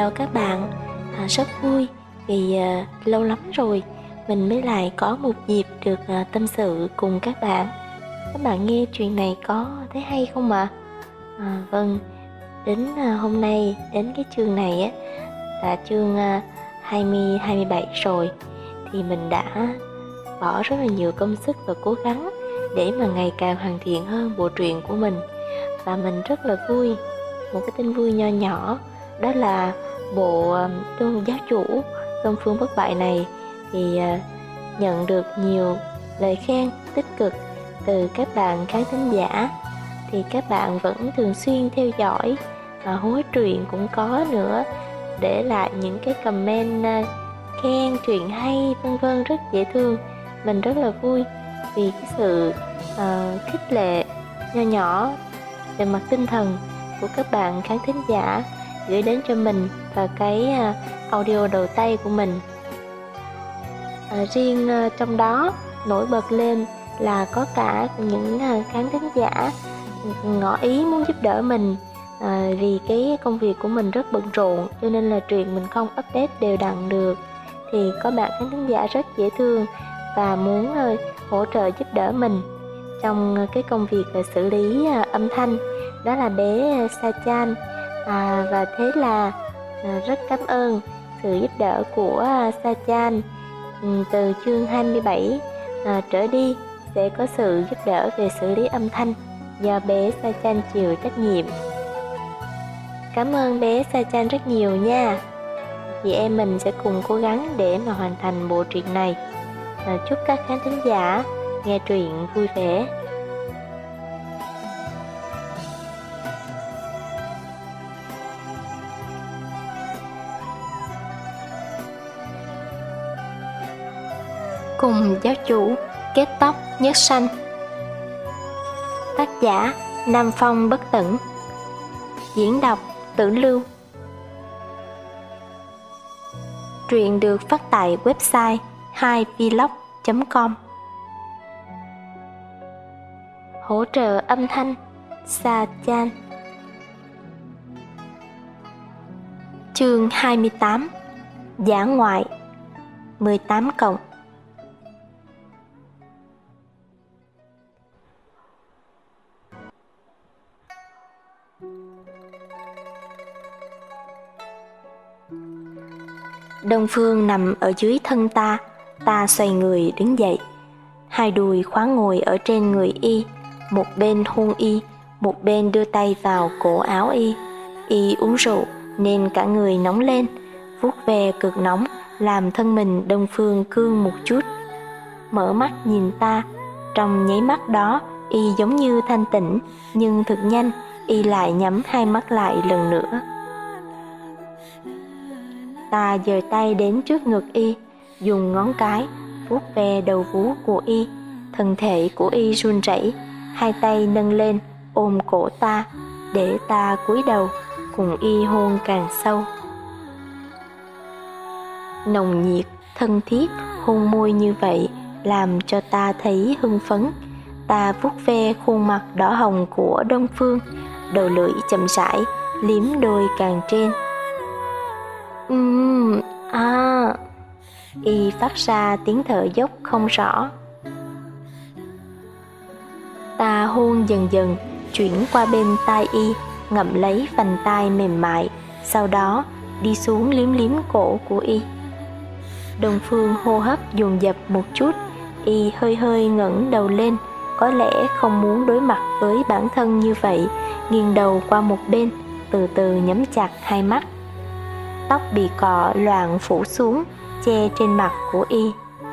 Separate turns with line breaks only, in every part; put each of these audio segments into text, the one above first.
chào các bạn. Rất vui vì lâu lắm rồi mình mới lại có một dịp được tâm sự cùng các bạn. Các bạn nghe chuyện này có thấy hay không ạ? Vâng, đến hôm nay, đến cái chương này á, là chương 27 rồi, thì mình đã bỏ rất là nhiều công sức và cố gắng để mà ngày càng hoàn thiện hơn bộ truyện của mình. Và mình rất là vui, một cái tin vui nho nhỏ, đó là bộ Tôn giáo chủ Đông Phương Bất Bại này thì nhận được nhiều lời khen tích cực từ các bạn khán thính giả. Thì các bạn vẫn thường xuyên theo dõi, hối truyện cũng có nữa, để lại những cái comment khen truyện hay vân vân, rất dễ thương. Mình rất là vui vì cái sự khích lệ nho nhỏ về mặt tinh thần của các bạn khán thính giả gửi đến cho mình và cái audio đầu tay của mình. Riêng trong đó nổi bật lên là có cả những khán thính giả ngỏ ý muốn giúp đỡ mình, vì cái công việc của mình rất bận rộn cho nên là truyện mình không update đều đặn được. Thì có bạn khán thính giả rất dễ thương và muốn hỗ trợ giúp đỡ mình trong cái công việc xử lý âm thanh, đó là bé Sa-chan. Và thế là rất cảm ơn sự giúp đỡ của Sa-chan. Từ chương 27 trở đi sẽ có sự giúp đỡ về xử lý âm thanh do bé Sa-chan chịu trách nhiệm. Cảm ơn bé Sa-chan rất nhiều nha. Chị em mình sẽ cùng cố gắng để mà hoàn thành bộ truyện này. Chúc các khán thính giả nghe truyện vui vẻ. Cùng giáo chủ kết tóc nhất sanh. Tác giả Nam Phong Bất Tử. Diễn đọc Tử Lưu. Truyện được phát tại website 2vlog.com. Hỗ trợ âm thanh Sa-chan. Chương 28. Dã ngoại 18+. Đông Phương nằm ở dưới thân ta, ta xoay người đứng dậy. Hai đùi khóa ngồi ở trên người y, một bên hôn y, một bên đưa tay vào cổ áo y. Y uống rượu nên cả người nóng lên, vuốt ve cực nóng làm thân mình Đông Phương cương một chút. Mở mắt nhìn ta, trong nháy mắt đó y giống như thanh tỉnh, nhưng thực nhanh y lại nhắm hai mắt lại lần nữa. Ta giơ tay đến trước ngực y, dùng ngón cái vuốt ve đầu vú của y. Thân thể của y run rẩy, hai tay nâng lên ôm cổ ta, để ta cúi đầu cùng y hôn càng sâu. Nồng nhiệt, thân thiết hôn môi như vậy làm cho ta thấy hưng phấn. Ta vuốt ve khuôn mặt đỏ hồng của Đông Phương, đầu lưỡi chậm rãi liếm đôi càng trên. Y phát ra tiếng thở dốc không rõ. Ta hôn dần dần chuyển qua bên tai y, ngậm lấy vành tai mềm mại, sau đó đi xuống liếm liếm cổ của y. Đông Phương hô hấp dồn dập một chút, y hơi hơi ngẩng đầu lên, có lẽ không muốn đối mặt với bản thân như vậy, nghiêng đầu qua một bên, từ từ nhắm chặt hai mắt. Tóc bị cọ loạn phủ xuống, che trên mặt của y.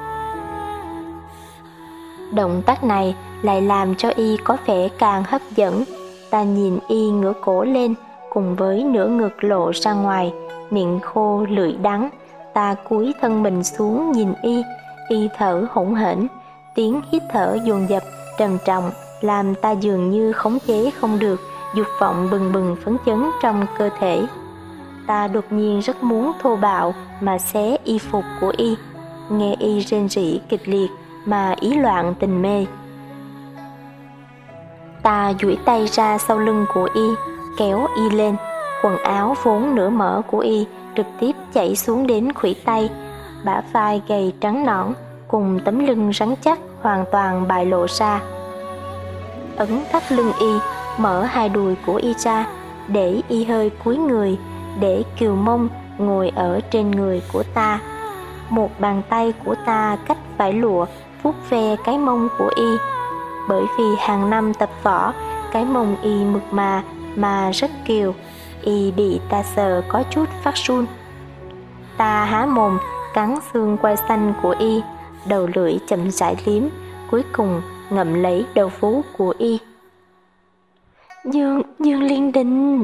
Động tác này lại làm cho y có vẻ càng hấp dẫn. Ta nhìn y ngửa cổ lên, cùng với nửa ngực lộ ra ngoài, miệng khô lưỡi đắng. Ta cúi thân mình xuống nhìn y, y thở hổn hển, tiếng hít thở dồn dập trầm trọng làm ta dường như khống chế không được dục vọng bừng bừng phấn chấn trong cơ thể. Ta đột nhiên rất muốn thô bạo mà xé y phục của y, nghe y rên rỉ kịch liệt mà ý loạn tình mê. Ta duỗi tay ra sau lưng của y, kéo y lên, quần áo vốn nửa mở của y trực tiếp chảy xuống đến khuỷu tay. Bả vai gầy trắng nõn cùng tấm lưng rắn chắc hoàn toàn bại lộ ra. Ấn thắt lưng y, mở hai đùi của y ra, để y hơi cúi người, để kiều mông ngồi ở trên người của ta. Một bàn tay của ta cách vải lụa vuốt ve cái mông của y. Bởi vì hàng năm tập võ, cái mông y mượt mà rất kiều, y bị ta sờ có chút phát run. Ta há mồm cắn xương quai xanh của y, đầu lưỡi chậm rãi liếm, cuối cùng ngậm lấy đầu vú của y. Dương Liên Đình.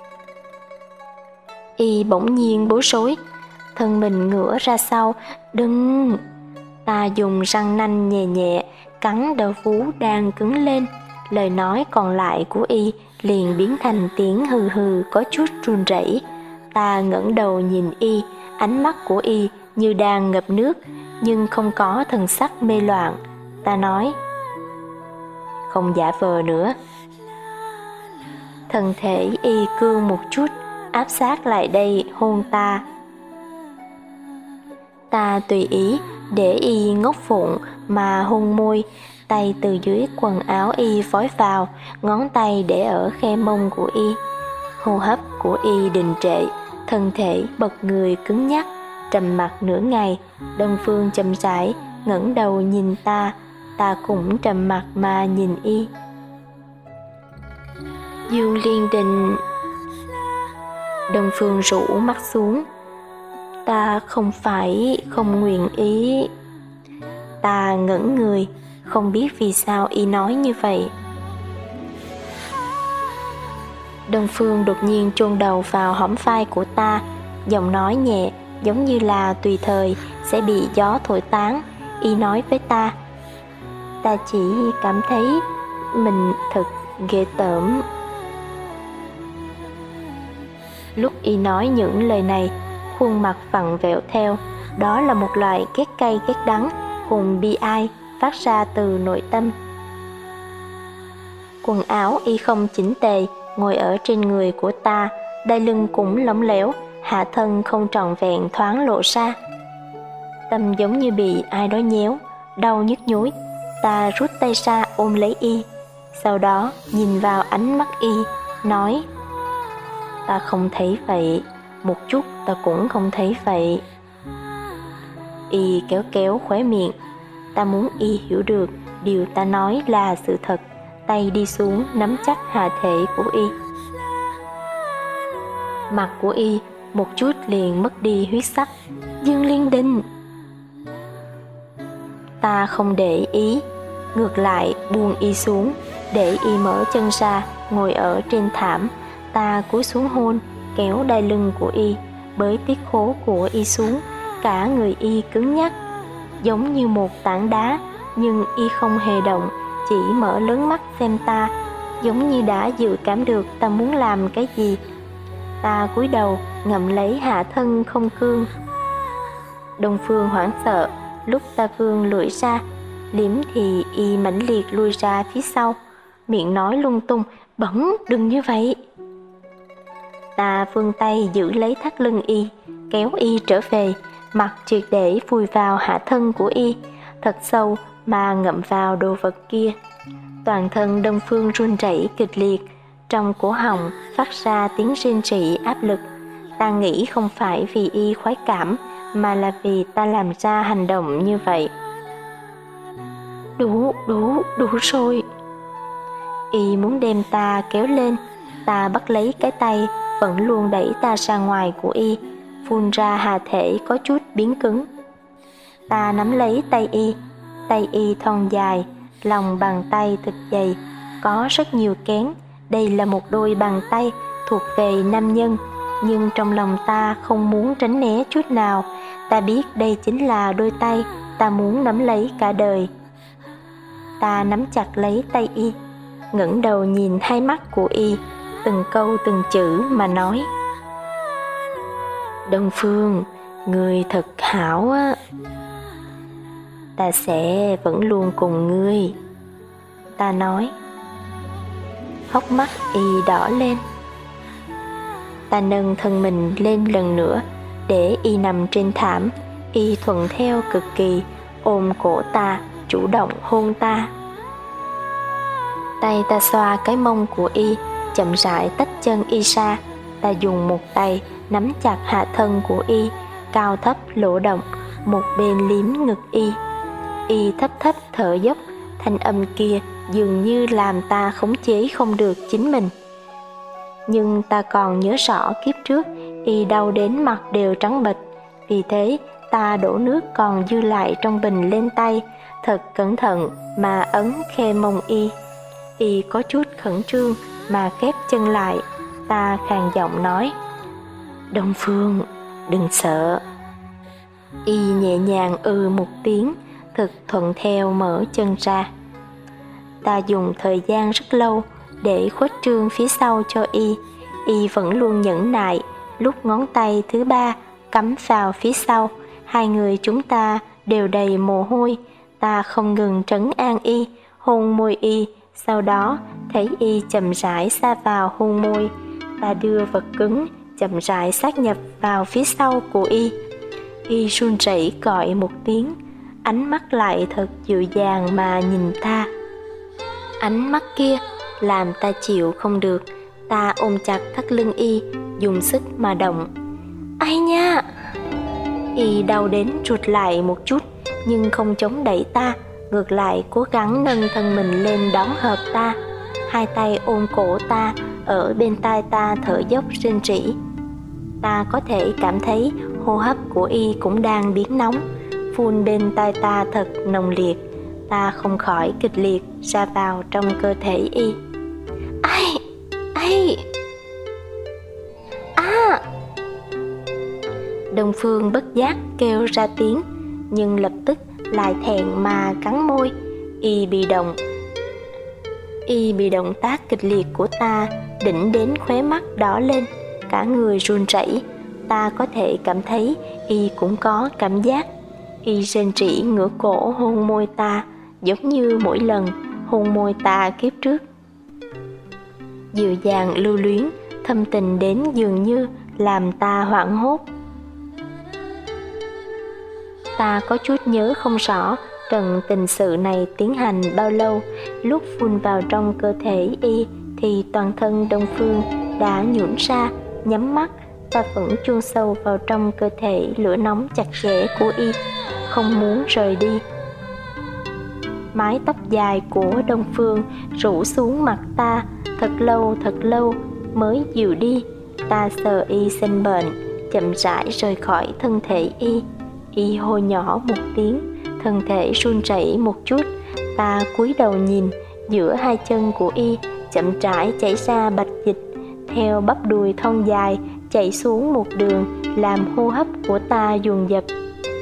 Y bỗng nhiên bối rối, thân mình ngửa ra sau. Đừng. Ta dùng răng nanh nhẹ nhẹ cắn đầu vú đang cứng lên. Lời nói còn lại của y liền biến thành tiếng hừ hừ có chút run rẩy. Ta ngẩng đầu nhìn y, ánh mắt của y như đang ngập nước, nhưng không có thần sắc mê loạn. Ta nói: không giả vờ nữa. Thân thể y cương một chút, áp sát lại đây hôn ta. Ta tùy ý để y ngốc phụng mà hôn môi, tay từ dưới quần áo y phói vào, ngón tay để ở khe mông của y. Hô hấp của y đình trệ, thân thể bật người cứng nhắc, trầm mặc nửa ngày. Đông Phương chậm rãi ngẩng đầu nhìn ta, ta cũng trầm mặc mà nhìn y. Dương Liên Đình. Đông Phương rũ mắt xuống. Ta không phải không nguyện ý. Ta ngẩn người, không biết vì sao y nói như vậy. Đông Phương đột nhiên chôn đầu vào hõm vai của ta, giọng nói nhẹ, giống như là tùy thời sẽ bị gió thổi tán. Y nói với ta: ta chỉ cảm thấy mình thật ghê tởm. Lúc y nói những lời này, khuôn mặt vặn vẹo theo, đó là một loại ghét cay ghét đắng cùng bi ai phát ra từ nội tâm. Quần áo y không chỉnh tề ngồi ở trên người của ta, đai lưng cũng lỏng lẻo, hạ thân không trọn vẹn thoáng lộ ra. Tâm giống như bị ai đó nhéo, đau nhức nhối. Ta rút tay ra ôm lấy y, sau đó nhìn vào ánh mắt y, nói: ta không thấy vậy, một chút ta cũng không thấy vậy. Y kéo kéo khóe miệng. Ta muốn y hiểu được điều ta nói là sự thật. Tay đi xuống nắm chắc hạ thể của y. Mặt của y một chút liền mất đi huyết sắc. Dương Liên Đình. Ta không để ý, ngược lại buông y xuống, để y mở chân ra ngồi ở trên thảm. Ta cúi xuống hôn, kéo đai lưng của y, bới tiết khố của y xuống. Cả người y cứng nhắc, giống như một tảng đá, nhưng y không hề động, chỉ mở lớn mắt xem ta, giống như đã dự cảm được ta muốn làm cái gì. Ta cúi đầu ngậm lấy hạ thân không cương. Đông Phương hoảng sợ, lúc ta vươn lưỡi ra liếm thì y mãnh liệt lui ra phía sau, miệng nói lung tung: bẩn, đừng như vậy. Ta vươn tay giữ lấy thắt lưng y, kéo y trở về, mặt triệt để vùi vào hạ thân của y, thật sâu mà ngậm vào đồ vật kia. Toàn thân Đông Phương run rẩy kịch liệt, trong cổ họng phát ra tiếng rên rỉ áp lực. Ta nghĩ không phải vì y khoái cảm, mà là vì ta làm ra hành động như vậy. Đủ rồi. Y muốn đem ta kéo lên. Ta bắt lấy cái tay vẫn luôn đẩy ta ra ngoài của y, phun ra hà thể có chút biến cứng. Ta nắm lấy tay y thon dài, lòng bàn tay thật dày, có rất nhiều kén. Đây là một đôi bàn tay thuộc về nam nhân, nhưng trong lòng ta không muốn tránh né chút nào. Ta biết đây chính là đôi tay ta muốn nắm lấy cả đời. Ta nắm chặt lấy tay y, ngẩng đầu nhìn hai mắt của y, từng câu từng chữ mà nói: Đông Phương, người thật hảo á. Ta sẽ vẫn luôn cùng ngươi. Ta nói. Hốc mắt y đỏ lên. Ta nâng thân mình lên lần nữa, để y nằm trên thảm. Y thuận theo cực kỳ, ôm cổ ta, chủ động hôn ta. Tay ta xoa cái mông của y, chậm rãi tách chân y ra. Ta dùng một tay nắm chặt hạ thân của y, cao thấp lỗ động, một bên liếm ngực y. Y thấp thấp thở dốc, thanh âm kia dường như làm ta khống chế không được chính mình. Nhưng ta còn nhớ rõ kiếp trước y đau đến mặt đều trắng bệch, vì thế ta đổ nước còn dư lại trong bình lên tay, thật cẩn thận mà ấn khe mông y. Y có chút khẩn trương mà khép chân lại. Ta khàn giọng nói: Đông Phương, đừng sợ. Y nhẹ nhàng một tiếng, thực thuận theo mở chân ra. Ta dùng thời gian rất lâu để khuếch trương phía sau cho y. Y vẫn luôn nhẫn nại. Lúc ngón tay thứ ba cắm vào phía sau, hai người chúng ta đều đầy mồ hôi. Ta không ngừng trấn an y, hôn môi y. Sau đó thấy y chậm rãi sa vào hôn môi, ta đưa vật cứng chậm rãi sát nhập vào phía sau của y. Y run rẩy gọi một tiếng, ánh mắt lại thật dịu dàng mà nhìn ta. Ánh mắt kia làm ta chịu không được. Ta ôm chặt thắt lưng y, dùng sức mà động. Ai nha! Y đau đến rụt lại một chút, nhưng không chống đẩy ta, ngược lại cố gắng nâng thân mình lên đón hợp ta. Hai tay ôm cổ ta, ở bên tai ta thở dốc rên rỉ. Ta có thể cảm thấy hô hấp của y cũng đang biến nóng, phun bên tai ta thật nồng liệt. Ta không khỏi kịch liệt ra vào trong cơ thể y. Ai! Ai! À! Đông Phương bất giác kêu ra tiếng, nhưng lập tức lại thẹn mà cắn môi. Y bị động tác kịch liệt của ta đỉnh đến khóe mắt đỏ lên, cả người run rẩy. Ta có thể cảm thấy y cũng có cảm giác. Y rên rỉ ngửa cổ hôn môi ta, giống như mỗi lần hôn môi ta kiếp trước. Dịu dàng lưu luyến, thâm tình đến dường như làm ta hoảng hốt. Ta có chút nhớ không rõ trận tình sự này tiến hành bao lâu. Lúc phun vào trong cơ thể y thì toàn thân Đông Phương đã nhũn ra, nhắm mắt. Ta vẫn chôn sâu vào trong cơ thể lửa nóng chặt chẽ của y, không muốn rời đi. Mái tóc dài của Đông Phương rủ xuống mặt ta, thật lâu mới dịu đi. Ta sờ y sinh bệnh, chậm rãi rời khỏi thân thể y. Y hô nhỏ một tiếng, thân thể run rẩy một chút. Ta cúi đầu nhìn, giữa hai chân của y chậm rãi chảy ra bạch dịch, theo bắp đùi thon dài chảy xuống một đường, làm hô hấp của ta dồn dập.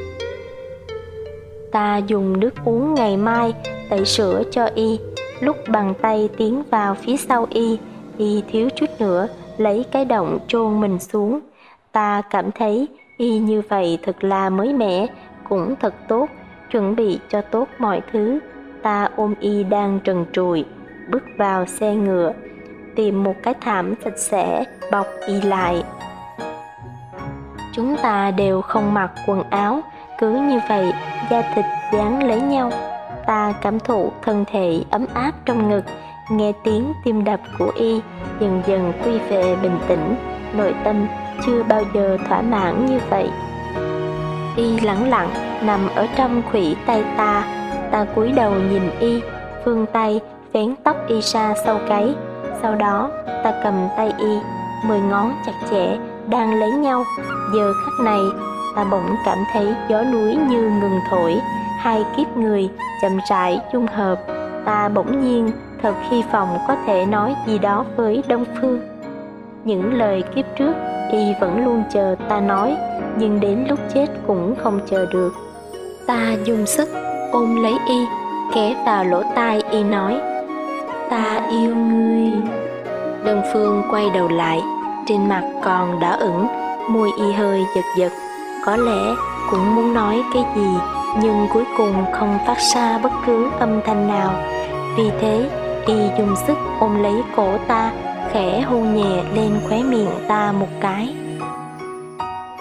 Ta dùng nước uống ngày mai tẩy rửa cho y. Lúc bàn tay tiến vào phía sau y, y thiếu chút nữa lấy cái động chôn mình xuống. Ta cảm thấy y như vậy thật là mới mẻ, cũng thật tốt, chuẩn bị cho tốt mọi thứ. Ta ôm y đang trần trụi, bước vào xe ngựa, tìm một cái thảm sạch sẽ bọc y lại. Chúng ta đều không mặc quần áo, cứ như vậy da thịt dán lấy nhau. Ta cảm thụ thân thể ấm áp trong ngực, nghe tiếng tim đập của y dần dần quy về bình tĩnh. Nội tâm chưa bao giờ thỏa mãn như vậy. Y lẳng lặng nằm ở trong khuỷu tay ta. Ta cúi đầu nhìn y, vươn tay vén tóc y ra sau gáy. Sau đó ta cầm tay y, 10 ngón chặt chẽ đang lấy nhau. Giờ khắc này ta bỗng cảm thấy gió núi như ngừng thổi, hai kiếp người chậm rãi dung hợp. Ta bỗng nhiên thật hy vọng có thể nói gì đó với Đông Phương. Những lời kiếp trước y vẫn luôn chờ ta nói, nhưng đến lúc chết cũng không chờ được. Ta dùng sức ôm lấy y, ghé vào lỗ tai y nói: Ta yêu ngươi. Đông Phương quay đầu lại, trên mặt còn đỏ ửng, môi y hơi giật giật, có lẽ cũng muốn nói cái gì, nhưng cuối cùng không phát ra bất cứ âm thanh nào. Vì thế y dùng sức ôm lấy cổ ta, khẽ hôn nhẹ lên khóe miệng ta một cái. Ta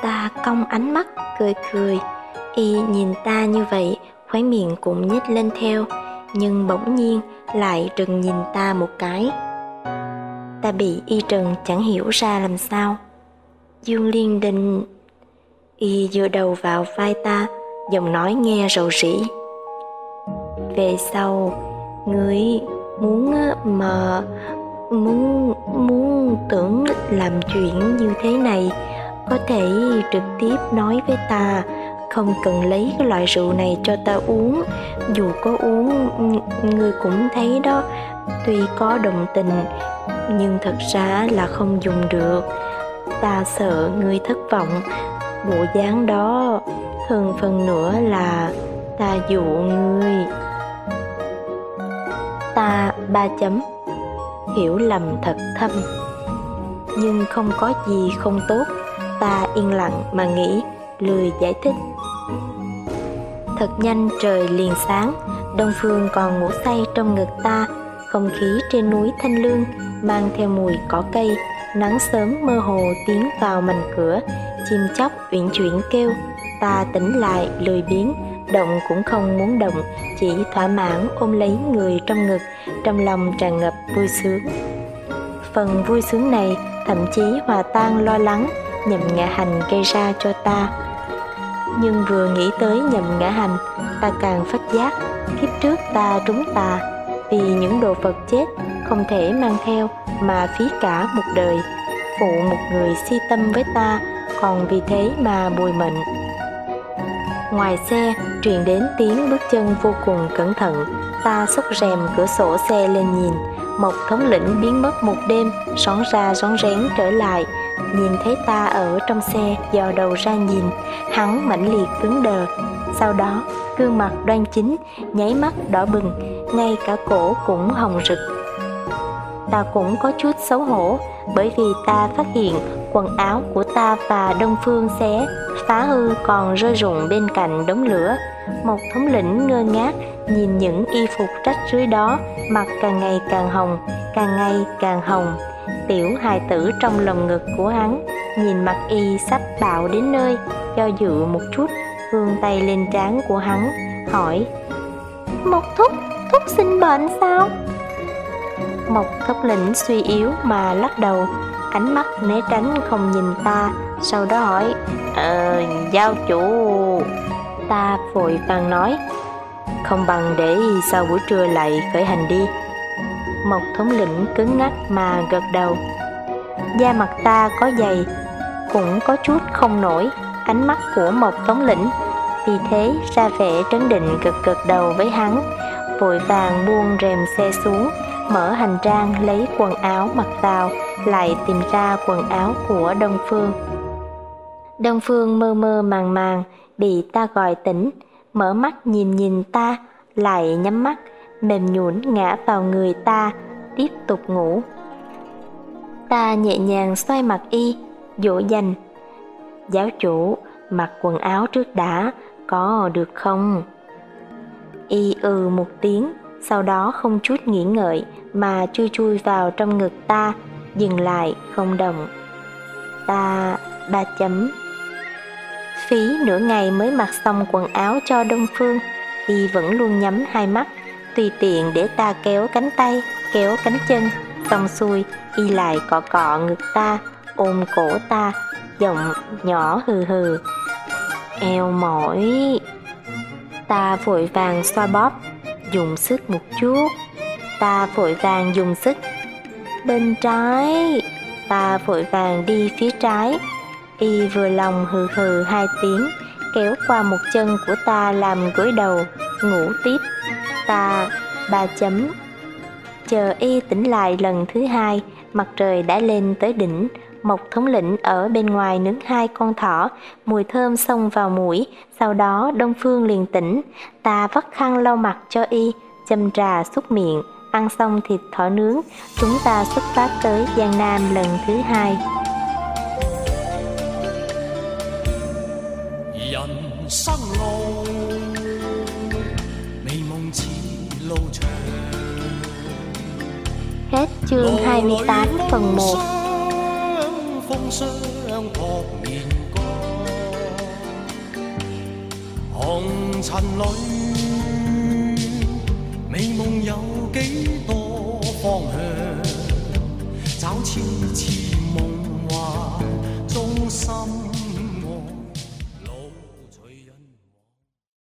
cong ánh mắt, cười cười. Y nhìn ta như vậy, khóe miệng cũng nhếch lên theo, nhưng bỗng nhiên lại trừng nhìn ta một cái. Ta bị Y trừng chẳng hiểu ra làm sao. Dương Liên Đình. Y dựa đầu vào vai ta, giọng nói nghe rầu rĩ. Về sau, ngươi muốn mà muốn tưởng làm chuyện như thế này, có thể trực tiếp nói với ta, không cần lấy cái loại rượu này cho ta uống. Dù có uống, ngươi cũng thấy đó, tuy có đồng tình, nhưng thật ra là không dùng được. Ta sợ ngươi thất vọng. Bộ dáng đó hơn phần nữa là ta dụ ngươi. Ta hiểu lầm thật thâm, nhưng không có gì không tốt. Ta yên lặng mà nghĩ, lười giải thích. Thật nhanh trời liền sáng. Đông Phương còn ngủ say trong ngực ta. Không khí trên núi Thanh Lương mang theo mùi cỏ cây. Nắng sớm mơ hồ tiến vào mành cửa. Chim chóc uyển chuyển kêu. Ta tỉnh lại lười biếng, động cũng không muốn động, chỉ thỏa mãn ôm lấy người trong ngực, trong lòng tràn ngập vui sướng. Phần vui sướng này thậm chí hòa tan lo lắng Nhậm Ngã Hành gây ra cho ta. Nhưng vừa nghĩ tới Nhậm Ngã Hành, ta càng phát giác kiếp trước ta trúng tà, vì những đồ vật chết không thể mang theo mà phí cả một đời, phụ một người si tâm với ta, còn vì thế mà bùi mệnh. Ngoài xe truyền đến tiếng bước chân vô cùng cẩn thận. Ta xốc rèm cửa sổ xe lên nhìn. Mộc thống lĩnh biến mất một đêm, rón ra rón rén trở lại. Nhìn thấy ta ở trong xe, dò đầu ra nhìn. Hắn mãnh liệt cứng đờ. Sau đó gương mặt đoan chính, nháy mắt đỏ bừng, ngay cả cổ cũng hồng rực. Ta cũng có chút xấu hổ, bởi vì ta phát hiện quần áo của ta và Đông Phương xé phá hư còn rơi rụng bên cạnh đống lửa. Một thống lĩnh ngơ ngác nhìn những y phục rách rưới đó, mặt càng ngày càng hồng, càng ngày càng hồng. Tiểu hài tử trong lồng ngực của hắn nhìn mặt y sắp bạo đến nơi, do dự một chút, vươn tay lên trán của hắn, hỏi: Mộc thúc sinh bệnh sao? Mộc thống lĩnh suy yếu mà lắc đầu, ánh mắt né tránh không nhìn ta, sau đó hỏi: Giáo chủ. Ta vội vàng nói: Không bằng để sau buổi trưa lại khởi hành đi. Mộc thống lĩnh cứng ngắc mà gật đầu. Da mặt ta có dày, cũng có chút không nổi ánh mắt của Mộc thống lĩnh, vì thế ra vẻ trấn định gật đầu với hắn, vội vàng buông rèm xe xuống, mở hành trang lấy quần áo mặc vào, lại tìm ra quần áo của Đông Phương. Đông Phương mơ mơ màng màng bị ta gọi tỉnh, mở mắt nhìn ta, lại nhắm mắt, mềm nhũn ngã vào người ta, tiếp tục ngủ. Ta nhẹ nhàng xoay mặt y, dỗ dành: Giáo chủ, mặc quần áo trước đã, có được không? Y một tiếng, sau đó không chút nghĩ ngợi mà chui vào trong ngực ta, dừng lại không động. Ta phí nửa ngày mới mặc xong quần áo cho Đông Phương. Y vẫn luôn nhắm hai mắt, tùy tiện để ta kéo cánh tay, kéo cánh chân. Xong xuôi, Y lại cọ cọ ngực ta, ôm cổ ta, giọng nhỏ hừ hừ: Eo mỏi. Ta vội vàng xoa bóp, dùng sức một chút. Ta vội vàng dùng sức. Bên trái. Ta vội vàng đi phía trái. Y vừa lòng hừ hừ hai tiếng, kéo qua một chân của ta làm gối đầu, ngủ tiếp. Ta Chờ Y tỉnh lại lần thứ hai, mặt trời đã lên tới đỉnh. Mộc thống lĩnh ở bên ngoài nướng 2 con thỏ, mùi thơm xông vào mũi. Sau đó Đông Phương liền tỉnh. Ta vắt khăn lau mặt cho Y, châm trà xúc miệng. Ăn xong thịt thỏ nướng, chúng ta xuất phát tới Giang Nam lần thứ hai. Hết chương 28 phần 1.
紅塵裏，美夢有幾多方向？找次次夢幻中心。